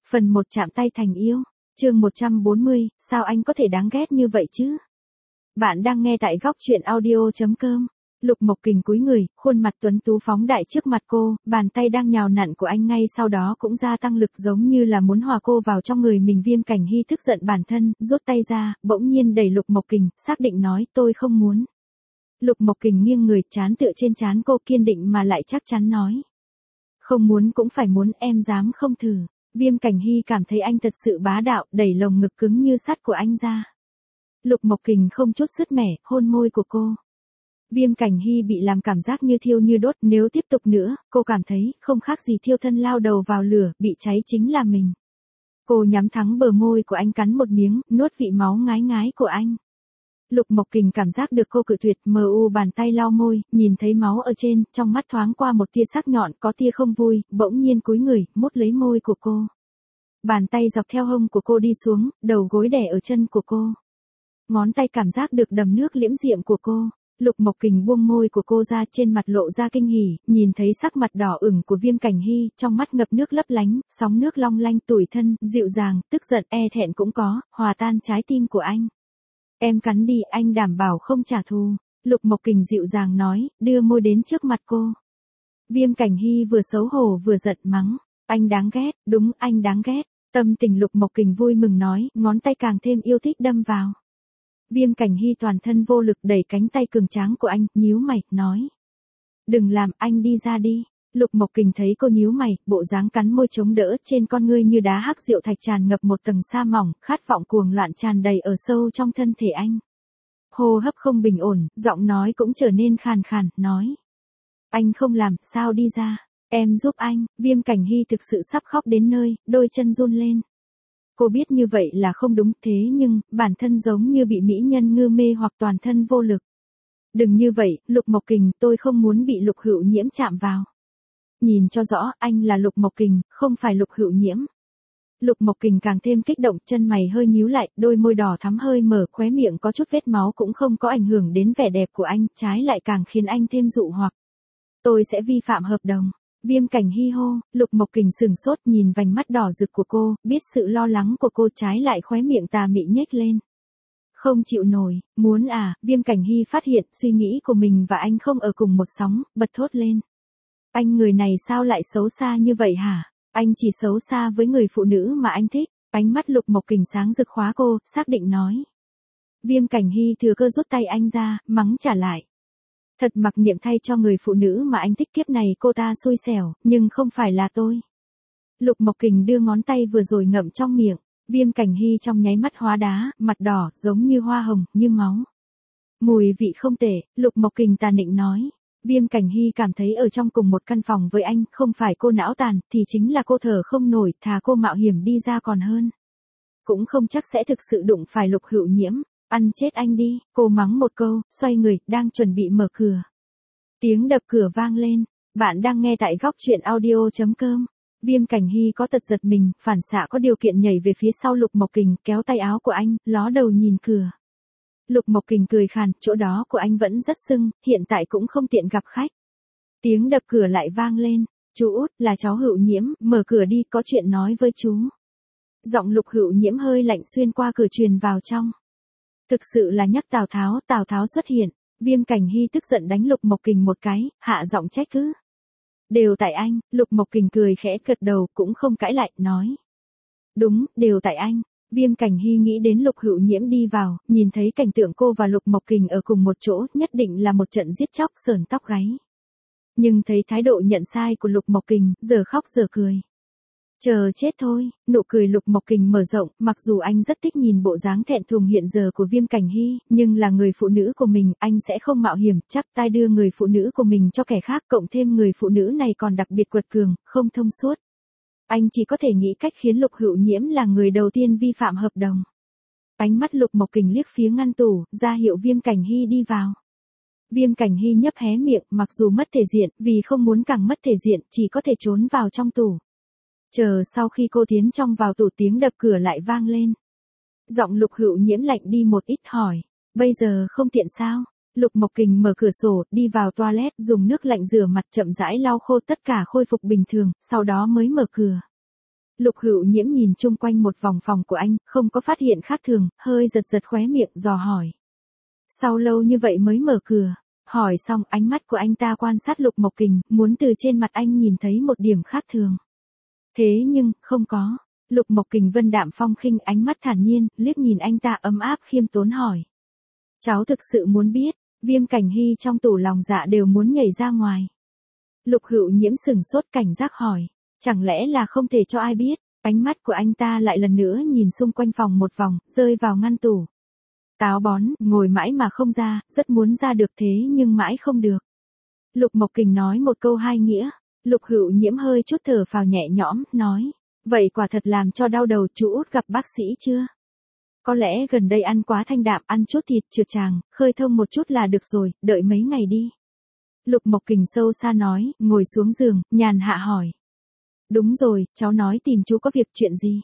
Phần 1 chạm tay thành yêu. Chương 140, sao anh có thể đáng ghét như vậy chứ? Bạn đang nghe tại góc truyện audio.com. Lục Mộc Kình cúi người, khuôn mặt tuấn tú phóng đại trước mặt cô, bàn tay đang nhào nặn của anh ngay sau đó cũng gia tăng lực giống như là muốn hòa cô vào trong người mình. Viêm Cảnh Hy tức giận bản thân, rút tay ra, bỗng nhiên đẩy Lục Mộc Kình, xác định nói tôi không muốn. Lục Mộc Kình nghiêng người, trán tựa trên trán cô, kiên định mà lại chắc chắn nói. Không muốn cũng phải muốn, em dám không thử. Viêm Cảnh Hy cảm thấy anh thật sự bá đạo, đẩy lồng ngực cứng như sắt của anh ra. Lục Mộc Kình không chút sứt mẻ, hôn môi của cô. Viêm Cảnh Hy bị làm cảm giác như thiêu như đốt, nếu tiếp tục nữa, cô cảm thấy không khác gì thiêu thân lao đầu vào lửa, bị cháy chính là mình. Cô nhắm thẳng bờ môi của anh, cắn một miếng, nuốt vị máu ngái ngái của anh. Lục Mộc Kình cảm giác được cô cự tuyệt, mờ u bàn tay lau môi, nhìn thấy máu ở trên, trong mắt thoáng qua một tia sắc nhọn, có tia không vui, bỗng nhiên cúi người, mút lấy môi của cô. Bàn tay dọc theo hông của cô đi xuống, đầu gối đè ở chân của cô. Ngón tay cảm giác được đầm nước liễm diệm của cô. Lục Mộc Kình buông môi của cô ra, trên mặt lộ ra kinh hỉ, nhìn thấy sắc mặt đỏ ửng của Viêm Cảnh Hy, trong mắt ngập nước lấp lánh, sóng nước long lanh, tủi thân, dịu dàng, tức giận, e thẹn cũng có, hòa tan trái tim của anh. Em cắn đi, anh đảm bảo không trả thù. Lục Mộc Kình dịu dàng nói, đưa môi đến trước mặt cô. Viêm Cảnh Hy vừa xấu hổ vừa giận mắng. Anh đáng ghét, đúng, anh đáng ghét. Tâm tình Lục Mộc Kình vui mừng nói, ngón tay càng thêm yêu thích đâm vào. Viêm Cảnh Hy toàn thân vô lực đẩy cánh tay cường tráng của anh, nhíu mày, nói. Đừng làm, anh đi ra đi. Lục Mộc Kình thấy cô nhíu mày, bộ dáng cắn môi chống đỡ, trên con ngươi như đá hắc rượu thạch tràn ngập một tầng sa mỏng, khát vọng cuồng loạn tràn đầy ở sâu trong thân thể anh. Hô hấp không bình ổn, giọng nói cũng trở nên khàn khàn, nói. Anh không làm, sao đi ra, em giúp anh. Viêm Cảnh Hy thực sự sắp khóc đến nơi, đôi chân run lên. Cô biết như vậy là không đúng, thế nhưng, bản thân giống như bị mỹ nhân ngư mê hoặc toàn thân vô lực. Đừng như vậy, Lục Mộc Kình, tôi không muốn bị Lục Hữu Nhiễm chạm vào. Nhìn cho rõ, anh là Lục Mộc Kình, không phải Lục Hữu Nhiễm. Lục Mộc Kình càng thêm kích động, chân mày hơi nhíu lại, đôi môi đỏ thắm hơi mở, khóe miệng có chút vết máu cũng không có ảnh hưởng đến vẻ đẹp của anh, trái lại càng khiến anh thêm dụ hoặc. Tôi sẽ vi phạm hợp đồng. Viêm Cảnh Hy hô. Lục Mộc Kình sừng sốt, nhìn vành mắt đỏ rực của cô, biết sự lo lắng của cô, trái lại khóe miệng tà mị nhếch lên. Không chịu nổi, muốn à? Viêm Cảnh Hy phát hiện suy nghĩ của mình và anh không ở cùng một sóng, bật thốt lên. Anh người này sao lại xấu xa như vậy hả? Anh chỉ xấu xa với người phụ nữ mà anh thích. Ánh mắt Lục Mộc Kình sáng rực khóa cô, xác định nói. Viêm Cảnh Hy thừa cơ rút tay anh ra, mắng trả lại. Thật mặc niệm thay cho người phụ nữ mà anh thích, kiếp này cô ta xui xẻo, nhưng không phải là tôi. Lục Mộc Kình đưa ngón tay vừa rồi ngậm trong miệng. Viêm Cảnh Hy trong nháy mắt hóa đá, mặt đỏ, giống như hoa hồng, như máu. Mùi vị không tệ, Lục Mộc Kình tà nịnh nói. Viêm Cảnh Hy cảm thấy ở trong cùng một căn phòng với anh, không phải cô não tàn, thì chính là cô thở không nổi, thà cô mạo hiểm đi ra còn hơn. Cũng không chắc sẽ thực sự đụng phải Lục Hữu Nhiễm. Ăn chết anh đi, cô mắng một câu, xoay người, đang chuẩn bị mở cửa. Tiếng đập cửa vang lên. Bạn đang nghe tại góc truyện audio.com. Viêm Cảnh Hy có tật giật mình, phản xạ có điều kiện nhảy về phía sau Lục Mộc Kình, kéo tay áo của anh, ló đầu nhìn cửa. Lục Mộc Kình cười khàn, chỗ đó của anh vẫn rất sưng, hiện tại cũng không tiện gặp khách. Tiếng đập cửa lại vang lên. Chú út, là cháu Hữu Nhiễm, mở cửa đi, có chuyện nói với chú. Giọng Lục Hữu Nhiễm hơi lạnh xuyên qua cửa truyền vào trong. Thực sự là nhắc Tào Tháo xuất hiện. Viêm Cảnh Hy tức giận đánh Lục Mộc Kình một cái, hạ giọng trách cứ. Đều tại anh. Lục Mộc Kình cười khẽ gật đầu, cũng không cãi lại, nói. Đúng, đều tại anh. Viêm Cảnh Hy nghĩ đến Lục Hữu Nhiễm đi vào, nhìn thấy cảnh tượng cô và Lục Mộc Kình ở cùng một chỗ, nhất định là một trận giết chóc sởn tóc gáy. Nhưng thấy thái độ nhận sai của Lục Mộc Kình, giờ khóc giờ cười. Chờ chết thôi. Nụ cười Lục Mộc Kình mở rộng, mặc dù anh rất thích nhìn bộ dáng thẹn thùng hiện giờ của Viêm Cảnh Hy, nhưng là người phụ nữ của mình, anh sẽ không mạo hiểm, chắc tay đưa người phụ nữ của mình cho kẻ khác, cộng thêm người phụ nữ này còn đặc biệt quật cường, không thông suốt. Anh chỉ có thể nghĩ cách khiến Lục Hữu Nhiễm là người đầu tiên vi phạm hợp đồng. Ánh mắt Lục Mộc Kình liếc phía ngăn tủ, ra hiệu Viêm Cảnh Hy đi vào. Viêm Cảnh Hy nhấp hé miệng, mặc dù mất thể diện, vì không muốn càng mất thể diện, chỉ có thể trốn vào trong tủ. Chờ sau khi cô tiến trong vào tủ, tiếng đập cửa lại vang lên. Giọng Lục Hữu Nhiễm lạnh đi một ít, hỏi. Bây giờ không tiện sao? Lục Mộc Kình mở cửa sổ, đi vào toilet, dùng nước lạnh rửa mặt, chậm rãi lau khô tất cả, khôi phục bình thường, sau đó mới mở cửa. Lục Hữu Nhiễm nhìn chung quanh một vòng phòng của anh, không có phát hiện khác thường, hơi giật giật khóe miệng, dò hỏi. Sau lâu như vậy mới mở cửa. Hỏi xong, ánh mắt của anh ta quan sát Lục Mộc Kình, muốn từ trên mặt anh nhìn thấy một điểm khác thường. Thế nhưng, không có. Lục Mộc Kình vân đạm phong khinh, ánh mắt thản nhiên, liếc nhìn anh ta ấm áp khiêm tốn hỏi. Cháu thực sự muốn biết, Viêm Cảnh Hy trong tủ lòng dạ đều muốn nhảy ra ngoài. Lục Hữu Nhiễm sửng sốt cảnh giác hỏi. Chẳng lẽ là không thể cho ai biết? Ánh mắt của anh ta lại lần nữa nhìn xung quanh phòng một vòng, rơi vào ngăn tủ. Táo bón, ngồi mãi mà không ra, rất muốn ra được thế nhưng mãi không được. Lục Mộc Kình nói một câu hai nghĩa. Lục Hữu Nhiễm hơi chút thở phào nhẹ nhõm, nói. Vậy quả thật làm cho đau đầu, chú út gặp bác sĩ chưa? Có lẽ gần đây ăn quá thanh đạm, ăn chút thịt trượt tràng, khơi thông một chút là được rồi, đợi mấy ngày đi. Lục Mộc Kình sâu xa nói, ngồi xuống giường, nhàn hạ hỏi. Đúng rồi, cháu nói tìm chú có việc chuyện gì?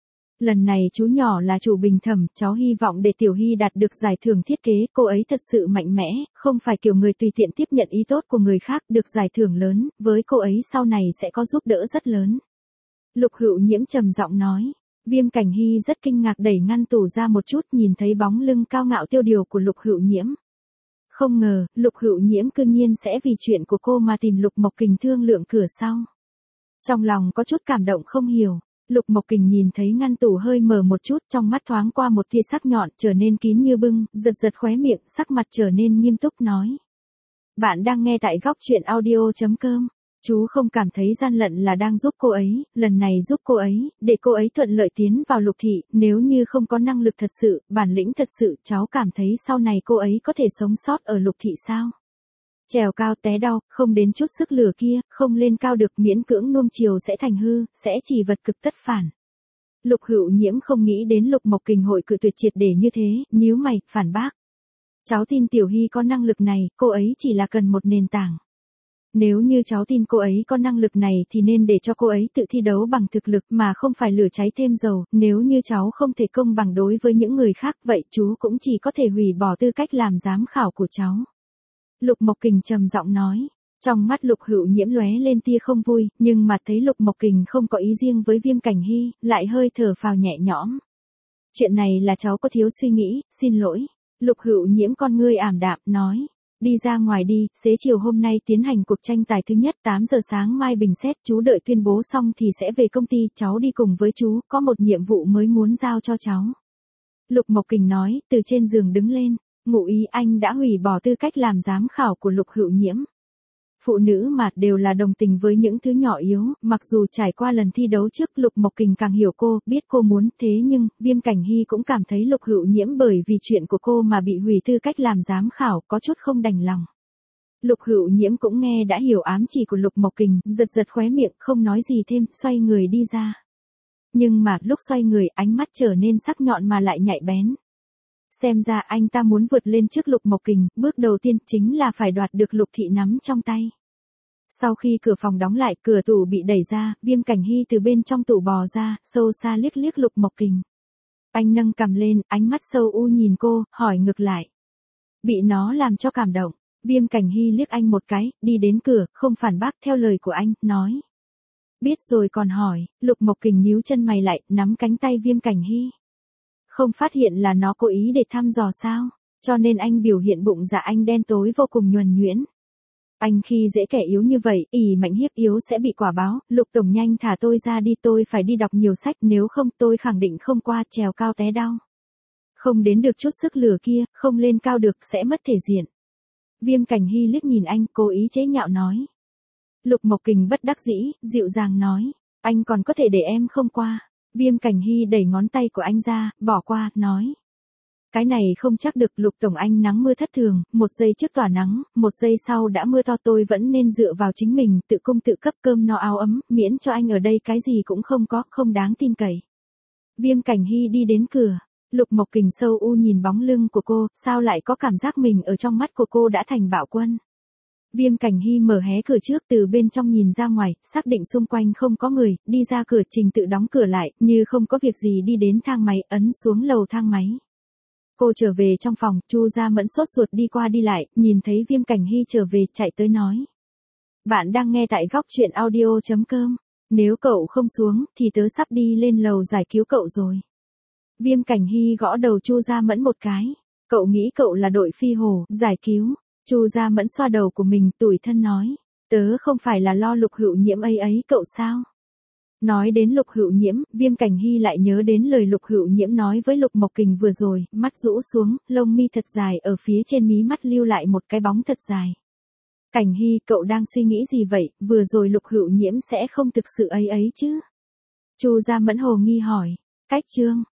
Lần này chú nhỏ là chủ bình thẩm, cháu hy vọng để Tiểu Hy đạt được giải thưởng thiết kế, cô ấy thật sự mạnh mẽ, không phải kiểu người tùy tiện tiếp nhận ý tốt của người khác, được giải thưởng lớn, với cô ấy sau này sẽ có giúp đỡ rất lớn. Lục Hữu Nhiễm trầm giọng nói. Viêm Cảnh Hy rất kinh ngạc đẩy ngăn tủ ra một chút, nhìn thấy bóng lưng cao ngạo tiêu điều của Lục Hữu Nhiễm. Không ngờ, Lục Hữu Nhiễm cư nhiên sẽ vì chuyện của cô mà tìm Lục Mộc Kình thương lượng cửa sau. Trong lòng có chút cảm động không hiểu, Lục Mộc Kình nhìn thấy ngăn tủ hơi mở một chút, trong mắt thoáng qua một tia sắc nhọn, trở nên kín như bưng, giật giật khóe miệng, sắc mặt trở nên nghiêm túc nói. Bạn đang nghe tại góc truyện audio.com. Chú không cảm thấy gian lận là đang giúp cô ấy, lần này giúp cô ấy, để cô ấy thuận lợi tiến vào Lục thị, nếu như không có năng lực thật sự, bản lĩnh thật sự, cháu cảm thấy sau này cô ấy có thể sống sót ở Lục thị sao? Trèo cao té đau, không đến chút sức lửa kia, không lên cao được, miễn cưỡng nuông chiều sẽ thành hư, sẽ chỉ vật cực tất phản. Lục Hữu Nhiễm không nghĩ đến Lục Mộc Kình hội cự tuyệt triệt để như thế, nhíu mày, phản bác. Cháu tin Tiểu Hy có năng lực này, cô ấy chỉ là cần một nền tảng. Nếu như cháu tin cô ấy có năng lực này thì nên để cho cô ấy tự thi đấu bằng thực lực mà không phải lửa cháy thêm dầu, nếu như cháu không thể công bằng đối với những người khác vậy chú cũng chỉ có thể hủy bỏ tư cách làm giám khảo của cháu. Lục Mộc Kình trầm giọng nói, trong mắt Lục Hữu Nhiễm lóe lên tia không vui, nhưng mà thấy Lục Mộc Kình không có ý riêng với Viêm Cảnh Hy, lại hơi thở phào nhẹ nhõm. Chuyện này là cháu có thiếu suy nghĩ, xin lỗi. Lục Hữu Nhiễm con ngươi ảm đạm, nói. Đi ra ngoài đi, xế chiều hôm nay tiến hành cuộc tranh tài thứ nhất, 8 giờ sáng mai bình xét, chú đợi tuyên bố xong thì sẽ về công ty, cháu đi cùng với chú, có một nhiệm vụ mới muốn giao cho cháu. Lục Mộc Kình nói, từ trên giường đứng lên, ngụ ý anh đã hủy bỏ tư cách làm giám khảo của Lục Hữu Nhiễm. Phụ nữ mà đều là đồng tình với những thứ nhỏ yếu, mặc dù trải qua lần thi đấu trước Lục Mộc Kình càng hiểu cô, biết cô muốn, thế nhưng, Viêm Cảnh Hy cũng cảm thấy Lục Hữu Nhiễm bởi vì chuyện của cô mà bị hủy tư cách làm giám khảo, có chút không đành lòng. Lục Hữu Nhiễm cũng nghe đã hiểu ám chỉ của Lục Mộc Kình, giật giật khóe miệng, không nói gì thêm, xoay người đi ra. Nhưng mà, lúc xoay người, ánh mắt trở nên sắc nhọn mà lại nhạy bén. Xem ra anh ta muốn vượt lên trước Lục Mộc Kình, bước đầu tiên chính là phải đoạt được Lục thị nắm trong tay. Sau khi cửa phòng đóng lại, cửa tủ bị đẩy ra, Viêm Cảnh Hy từ bên trong tủ bò ra, sâu xa liếc liếc Lục Mộc Kình. Anh nâng cằm lên, ánh mắt sâu u nhìn cô, hỏi ngược lại. Bị nó làm cho cảm động, Viêm Cảnh Hy liếc anh một cái, đi đến cửa, không phản bác theo lời của anh, nói. Biết rồi còn hỏi, Lục Mộc Kình nhíu chân mày lại, nắm cánh tay Viêm Cảnh Hy. Không phát hiện là nó cố ý để thăm dò sao, cho nên anh biểu hiện bụng dạ anh đen tối vô cùng nhuần nhuyễn. Anh khi dễ kẻ yếu như vậy, ỷ mạnh hiếp yếu sẽ bị quả báo, Lục tổng nhanh thả tôi ra đi, tôi phải đi đọc nhiều sách, nếu không tôi khẳng định không qua trèo cao té đau. Không đến được chút sức lửa kia, không lên cao được sẽ mất thể diện. Viêm Cảnh Hy liếc nhìn anh, cố ý chế nhạo nói. Lục Mộc Kình bất đắc dĩ, dịu dàng nói, anh còn có thể để em không qua. Viêm Cảnh Hy đẩy ngón tay của anh ra, bỏ qua, nói. Cái này không chắc được, Lục tổng anh nắng mưa thất thường, một giây trước tỏa nắng, một giây sau đã mưa to, tôi vẫn nên dựa vào chính mình, tự cung tự cấp cơm no áo ấm, miễn cho anh ở đây cái gì cũng không có, không đáng tin cậy. Viêm Cảnh Hy đi đến cửa, Lục Mộc Kình sâu u nhìn bóng lưng của cô, sao lại có cảm giác mình ở trong mắt của cô đã thành bạo quân. Viêm Cảnh Hy mở hé cửa trước, từ bên trong nhìn ra ngoài, xác định xung quanh không có người, đi ra cửa, trình tự đóng cửa lại, như không có việc gì đi đến thang máy, ấn xuống lầu thang máy. Cô trở về trong phòng, Chu Gia Mẫn sốt ruột đi qua đi lại, nhìn thấy Viêm Cảnh Hy trở về, chạy tới nói. Bạn đang nghe tại góc truyện audio.com. Nếu cậu không xuống, thì tớ sắp đi lên lầu giải cứu cậu rồi. Viêm Cảnh Hy gõ đầu Chu Gia Mẫn một cái. Cậu nghĩ cậu là đội phi hổ, giải cứu. Chu Gia Mẫn xoa đầu của mình, tủi thân nói. Tớ không phải là lo Lục Hữu Nhiễm ấy cậu sao? Nói đến Lục Hữu Nhiễm, Viêm Cảnh Hy lại nhớ đến lời Lục Hữu Nhiễm nói với Lục Mộc Kình vừa rồi, mắt rũ xuống, lông mi thật dài ở phía trên mí mắt lưu lại một cái bóng thật dài. Cảnh Hy, cậu đang suy nghĩ gì vậy, vừa rồi Lục Hữu Nhiễm sẽ không thực sự ấy chứ? Chu Gia Mẫn hồ nghi hỏi. Cách Trương,